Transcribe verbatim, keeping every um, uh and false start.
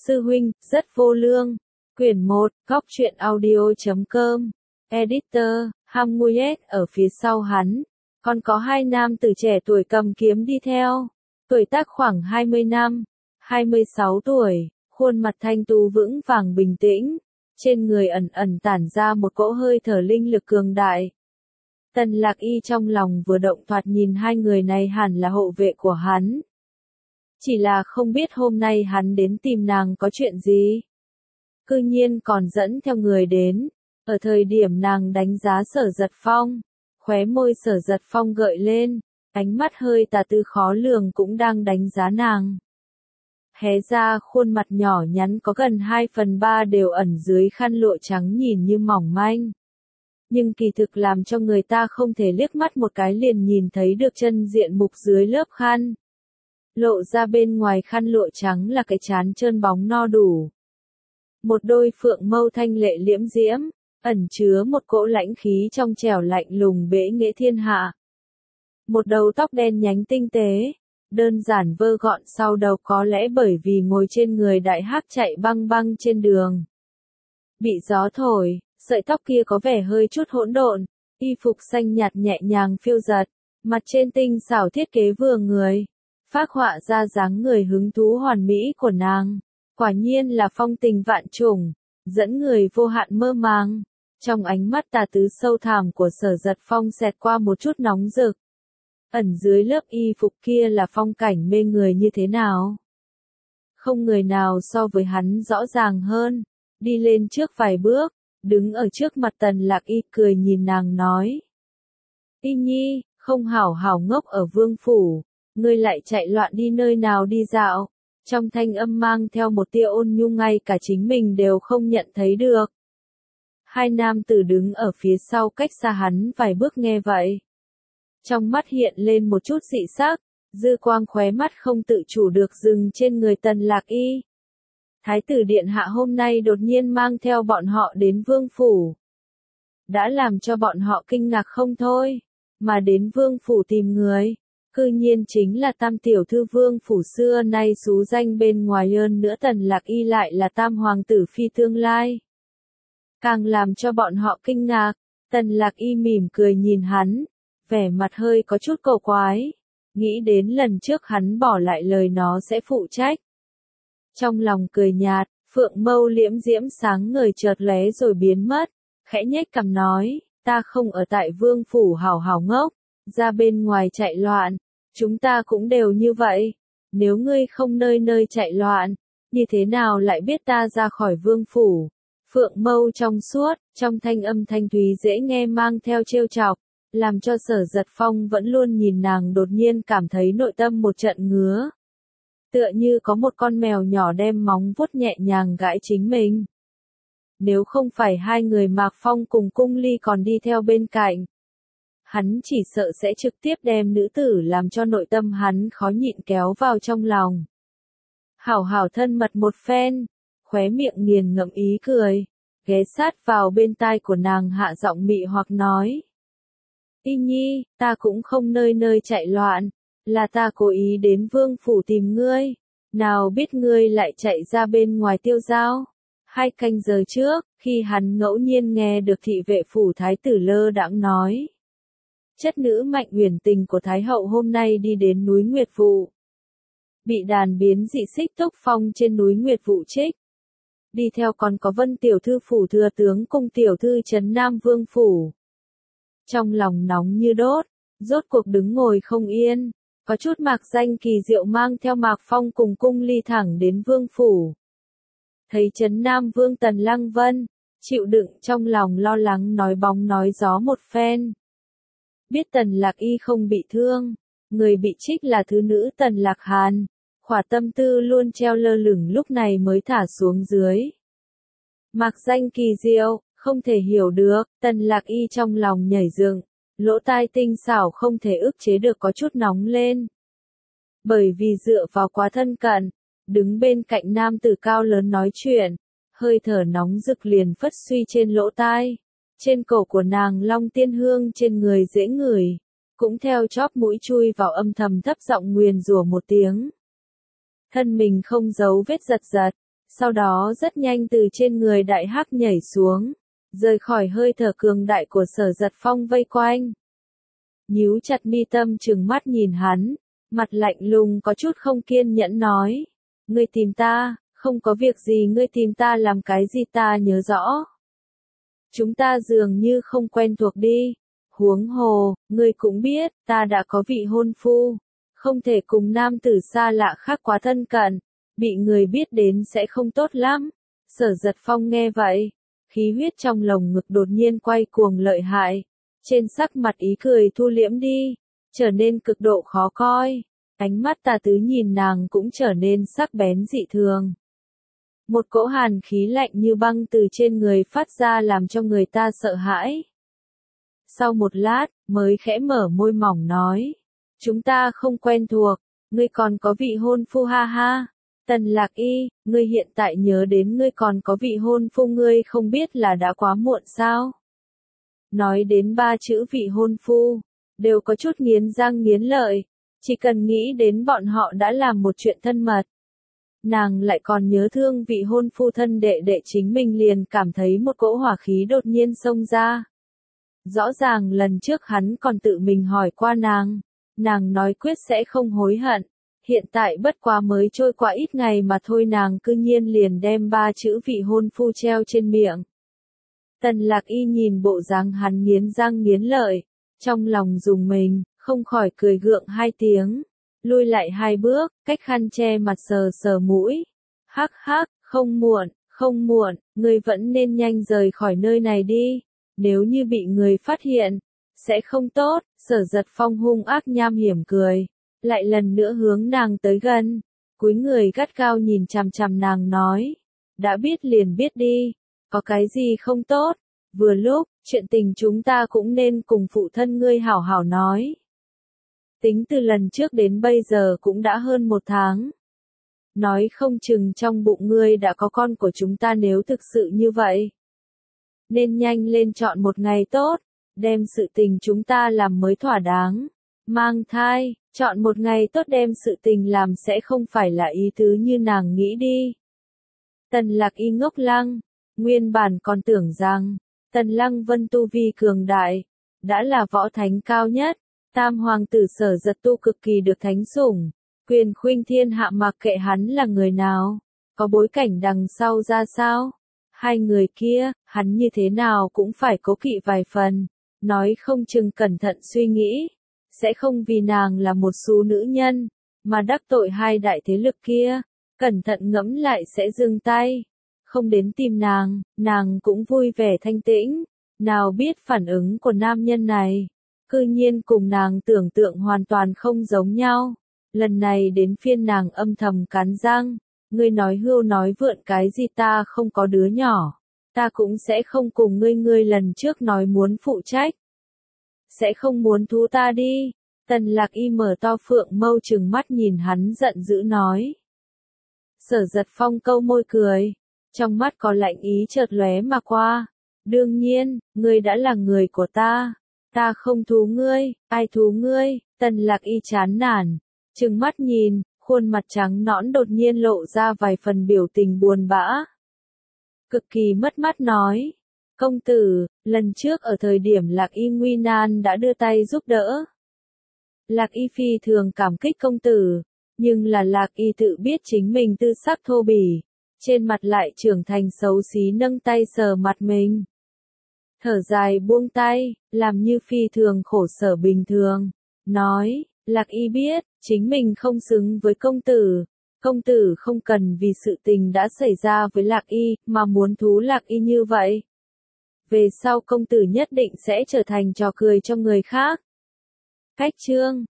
Sư huynh, rất vô lương. Quyển một, góc truyện audio chấm com. Editor, Hamuyet ở phía sau hắn. Còn có hai nam tử trẻ tuổi cầm kiếm đi theo. Tuổi tác khoảng hai mươi năm, hai mươi sáu tuổi, khuôn mặt thanh tú vững vàng bình tĩnh. Trên người ẩn ẩn tản ra một cỗ hơi thở linh lực cường đại. Tần Lạc Y trong lòng vừa động, thoạt nhìn hai người này hẳn là hộ vệ của hắn. Chỉ là không biết hôm nay hắn đến tìm nàng có chuyện gì. Cư nhiên còn dẫn theo người đến. Ở thời điểm nàng đánh giá Sở Giật Phong, khóe môi Sở Giật Phong gợi lên, ánh mắt hơi tà tư khó lường cũng đang đánh giá nàng. Hé ra khuôn mặt nhỏ nhắn có gần hai phần ba đều ẩn dưới khăn lụa trắng nhìn như mỏng manh. Nhưng kỳ thực làm cho người ta không thể liếc mắt một cái liền nhìn thấy được chân diện mục dưới lớp khăn. Lộ ra bên ngoài khăn lụa trắng là cái trán trơn bóng no đủ. Một đôi phượng mâu thanh lệ liễm diễm, ẩn chứa một cỗ lãnh khí trong trẻo lạnh lùng bẽ nghệ thiên hạ. Một đầu tóc đen nhánh tinh tế, đơn giản vơ gọn sau đầu, có lẽ bởi vì ngồi trên người đại hắc chạy băng băng trên đường. Bị gió thổi, sợi tóc kia có vẻ hơi chút hỗn độn, y phục xanh nhạt nhẹ nhàng phiêu dật, mặt trên tinh xảo thiết kế vừa người, phác họa ra dáng người hứng thú hoàn mỹ của nàng. Quả nhiên là phong tình vạn trùng, dẫn người vô hạn mơ màng. Trong ánh mắt tà tứ sâu thẳm của Sở Giật Phong xẹt qua một chút nóng rực. Ẩn dưới lớp y phục kia là phong cảnh mê người như thế nào? Không người nào so với hắn rõ ràng hơn. Đi lên trước vài bước, đứng ở trước mặt Tần Lạc Y cười nhìn nàng nói. Y nhi, không hảo hảo ngốc ở vương phủ, ngươi lại chạy loạn đi nơi nào đi dạo. Trong thanh âm mang theo một tia ôn nhu ngay cả chính mình đều không nhận thấy được. Hai nam tử đứng ở phía sau cách xa hắn vài bước nghe vậy. Trong mắt hiện lên một chút dị sắc, dư quang khóe mắt không tự chủ được dừng trên người Tần Lạc Y. Thái tử điện hạ hôm nay đột nhiên mang theo bọn họ đến vương phủ. Đã làm cho bọn họ kinh ngạc không thôi, mà đến vương phủ tìm người. Cư nhiên chính là tam tiểu thư vương phủ xưa nay xú danh bên ngoài, hơn nữa Tần Lạc Y lại là tam hoàng tử phi tương lai. Càng làm cho bọn họ kinh ngạc, Tần Lạc Y mỉm cười nhìn hắn, vẻ mặt hơi có chút cầu quái, nghĩ đến lần trước hắn bỏ lại lời nó sẽ phụ trách. Trong lòng cười nhạt, phượng mâu liễm diễm sáng ngời chợt lóe rồi biến mất, khẽ nhếch cằm nói, ta không ở tại vương phủ hảo hảo ngốc, ra bên ngoài chạy loạn. Chúng ta cũng đều như vậy, nếu ngươi không nơi nơi chạy loạn, như thế nào lại biết ta ra khỏi vương phủ? Phượng mâu trong suốt, trong thanh âm thanh thúy dễ nghe mang theo trêu chọc, làm cho Sở Giật Phong vẫn luôn nhìn nàng đột nhiên cảm thấy nội tâm một trận ngứa. Tựa như có một con mèo nhỏ đem móng vuốt nhẹ nhàng gãi chính mình. Nếu không phải hai người Mạc Phong cùng Cung Ly còn đi theo bên cạnh, hắn chỉ sợ sẽ trực tiếp đem nữ tử làm cho nội tâm hắn khó nhịn kéo vào trong lòng. Hảo hảo thân mật một phen, khóe miệng nghiền ngẫm ý cười, ghé sát vào bên tai của nàng hạ giọng mị hoặc nói. Y nhi, ta cũng không nơi nơi chạy loạn, là ta cố ý đến vương phủ tìm ngươi, nào biết ngươi lại chạy ra bên ngoài tiêu giao. Hai canh giờ trước, khi hắn ngẫu nhiên nghe được thị vệ phủ thái tử lơ đãng nói. Chất nữ Mạnh Uyển Tình của Thái hậu hôm nay đi đến núi Nguyệt Vụ. Bị đàn biến dị xích túc phong trên núi Nguyệt Vụ trích. Đi theo còn có Vân tiểu thư phủ thừa tướng cùng tiểu thư trấn Nam Vương phủ. Trong lòng nóng như đốt, rốt cuộc đứng ngồi không yên, có chút mạc danh kỳ diệu mang theo Mạc Phong cùng Cung Ly thẳng đến Vương phủ. Thấy trấn Nam Vương Tần Lăng Vân, chịu đựng trong lòng lo lắng nói bóng nói gió một phen. Biết Tần Lạc Y không bị thương, người bị trích là thứ nữ Tần Lạc Hàn, khỏa tâm tư luôn treo lơ lửng lúc này mới thả xuống dưới. Mạc danh kỳ diệu, không thể hiểu được, Tần Lạc Y trong lòng nhảy dựng, lỗ tai tinh xảo không thể ức chế được có chút nóng lên. Bởi vì dựa vào quá thân cận, đứng bên cạnh nam tử cao lớn nói chuyện, hơi thở nóng rực liền phất suy trên lỗ tai. Trên cổ của nàng long tiên hương trên người dễ ngửi, cũng theo chóp mũi chui vào âm thầm thấp giọng nguyền rủa một tiếng. Thân mình không giấu vết giật giật, sau đó rất nhanh từ trên người đại hắc nhảy xuống, rời khỏi hơi thở cường đại của Sở Giật Phong vây quanh. Nhíu chặt mi tâm trừng mắt nhìn hắn, mặt lạnh lùng có chút không kiên nhẫn nói, ngươi tìm ta, không có việc gì ngươi tìm ta làm cái gì ta nhớ rõ. Chúng ta dường như không quen thuộc đi, huống hồ, ngươi cũng biết, ta đã có vị hôn phu, không thể cùng nam tử xa lạ khác quá thân cận, bị người biết đến sẽ không tốt lắm. Sở Giật Phong nghe vậy, khí huyết trong lồng ngực đột nhiên quay cuồng lợi hại, trên sắc mặt ý cười thu liễm đi, trở nên cực độ khó coi, ánh mắt tà tứ nhìn nàng cũng trở nên sắc bén dị thường. Một cỗ hàn khí lạnh như băng từ trên người phát ra làm cho người ta sợ hãi. Sau một lát, mới khẽ mở môi mỏng nói, chúng ta không quen thuộc, ngươi còn có vị hôn phu ha ha. Tần Lạc Y, ngươi hiện tại nhớ đến ngươi còn có vị hôn phu ngươi không biết là đã quá muộn sao? Nói đến ba chữ vị hôn phu, đều có chút nghiến răng nghiến lợi, chỉ cần nghĩ đến bọn họ đã làm một chuyện thân mật. Nàng lại còn nhớ thương vị hôn phu thân đệ đệ chính mình liền cảm thấy một cỗ hỏa khí đột nhiên xông ra. Rõ ràng lần trước hắn còn tự mình hỏi qua nàng, nàng nói quyết sẽ không hối hận. Hiện tại bất quá mới trôi qua ít ngày mà thôi nàng cư nhiên liền đem ba chữ vị hôn phu treo trên miệng. Tần Lạc Y nhìn bộ dáng hắn nghiến răng nghiến lợi, trong lòng rùng mình, không khỏi cười gượng hai tiếng, lui lại hai bước, cách khăn che mặt sờ sờ mũi. Hắc hắc, không muộn, không muộn, ngươi vẫn nên nhanh rời khỏi nơi này đi, nếu như bị người phát hiện, sẽ không tốt. Sở Giật Phong hung ác nham hiểm cười, lại lần nữa hướng nàng tới gần, cúi người gắt gao nhìn chằm chằm nàng nói, đã biết liền biết đi, có cái gì không tốt, vừa lúc, chuyện tình chúng ta cũng nên cùng phụ thân ngươi hảo hảo nói. Tính từ lần trước đến bây giờ cũng đã hơn một tháng. Nói không chừng trong bụng ngươi đã có con của chúng ta nếu thực sự như vậy. Nên nhanh lên chọn một ngày tốt, đem sự tình chúng ta làm mới thỏa đáng. Mang thai, chọn một ngày tốt đem sự tình làm sẽ không phải là ý tứ như nàng nghĩ đi. Tần Lạc Y ngốc lăng, nguyên bản còn tưởng rằng, Tần Lăng Vân tu vi cường đại, đã là võ thánh cao nhất, tam hoàng tử Sở Giật tu cực kỳ được thánh sủng, quyền khuynh thiên hạ mặc kệ hắn là người nào, có bối cảnh đằng sau ra sao, hai người kia, hắn như thế nào cũng phải cố kỵ vài phần, nói không chừng cẩn thận suy nghĩ, sẽ không vì nàng là một số nữ nhân, mà đắc tội hai đại thế lực kia, cẩn thận ngẫm lại sẽ dừng tay. Không đến tìm nàng, nàng cũng vui vẻ thanh tĩnh, nào biết phản ứng của nam nhân này, cư nhiên cùng nàng tưởng tượng hoàn toàn không giống nhau. Lần này đến phiên nàng âm thầm cắn răng, ngươi nói hưu nói vượn cái gì ta không có đứa nhỏ, ta cũng sẽ không cùng ngươi ngươi lần trước nói muốn phụ trách. Sẽ không muốn thú ta đi. Tần Lạc Y mở to phượng mâu trừng mắt nhìn hắn giận dữ nói. Sở Giật Phong câu môi cười, trong mắt có lạnh ý chợt lóe mà qua. Đương nhiên, ngươi đã là người của ta, ta không thú ngươi, ai thú ngươi? Tần Lạc Y chán nản, trừng mắt nhìn, khuôn mặt trắng nõn đột nhiên lộ ra vài phần biểu tình buồn bã. Cực kỳ mất mát nói, công tử, lần trước ở thời điểm Lạc Y nguy nan đã đưa tay giúp đỡ. Lạc Y phi thường cảm kích công tử, nhưng là Lạc Y tự biết chính mình tư sắc thô bỉ, trên mặt lại trưởng thành xấu xí nâng tay sờ mặt mình. Thở dài buông tay, làm như phi thường khổ sở bình thường, nói, Lạc Y biết, chính mình không xứng với công tử, công tử không cần vì sự tình đã xảy ra với Lạc Y, mà muốn thú Lạc Y như vậy. Về sau công tử nhất định sẽ trở thành trò cười cho người khác. Cách chương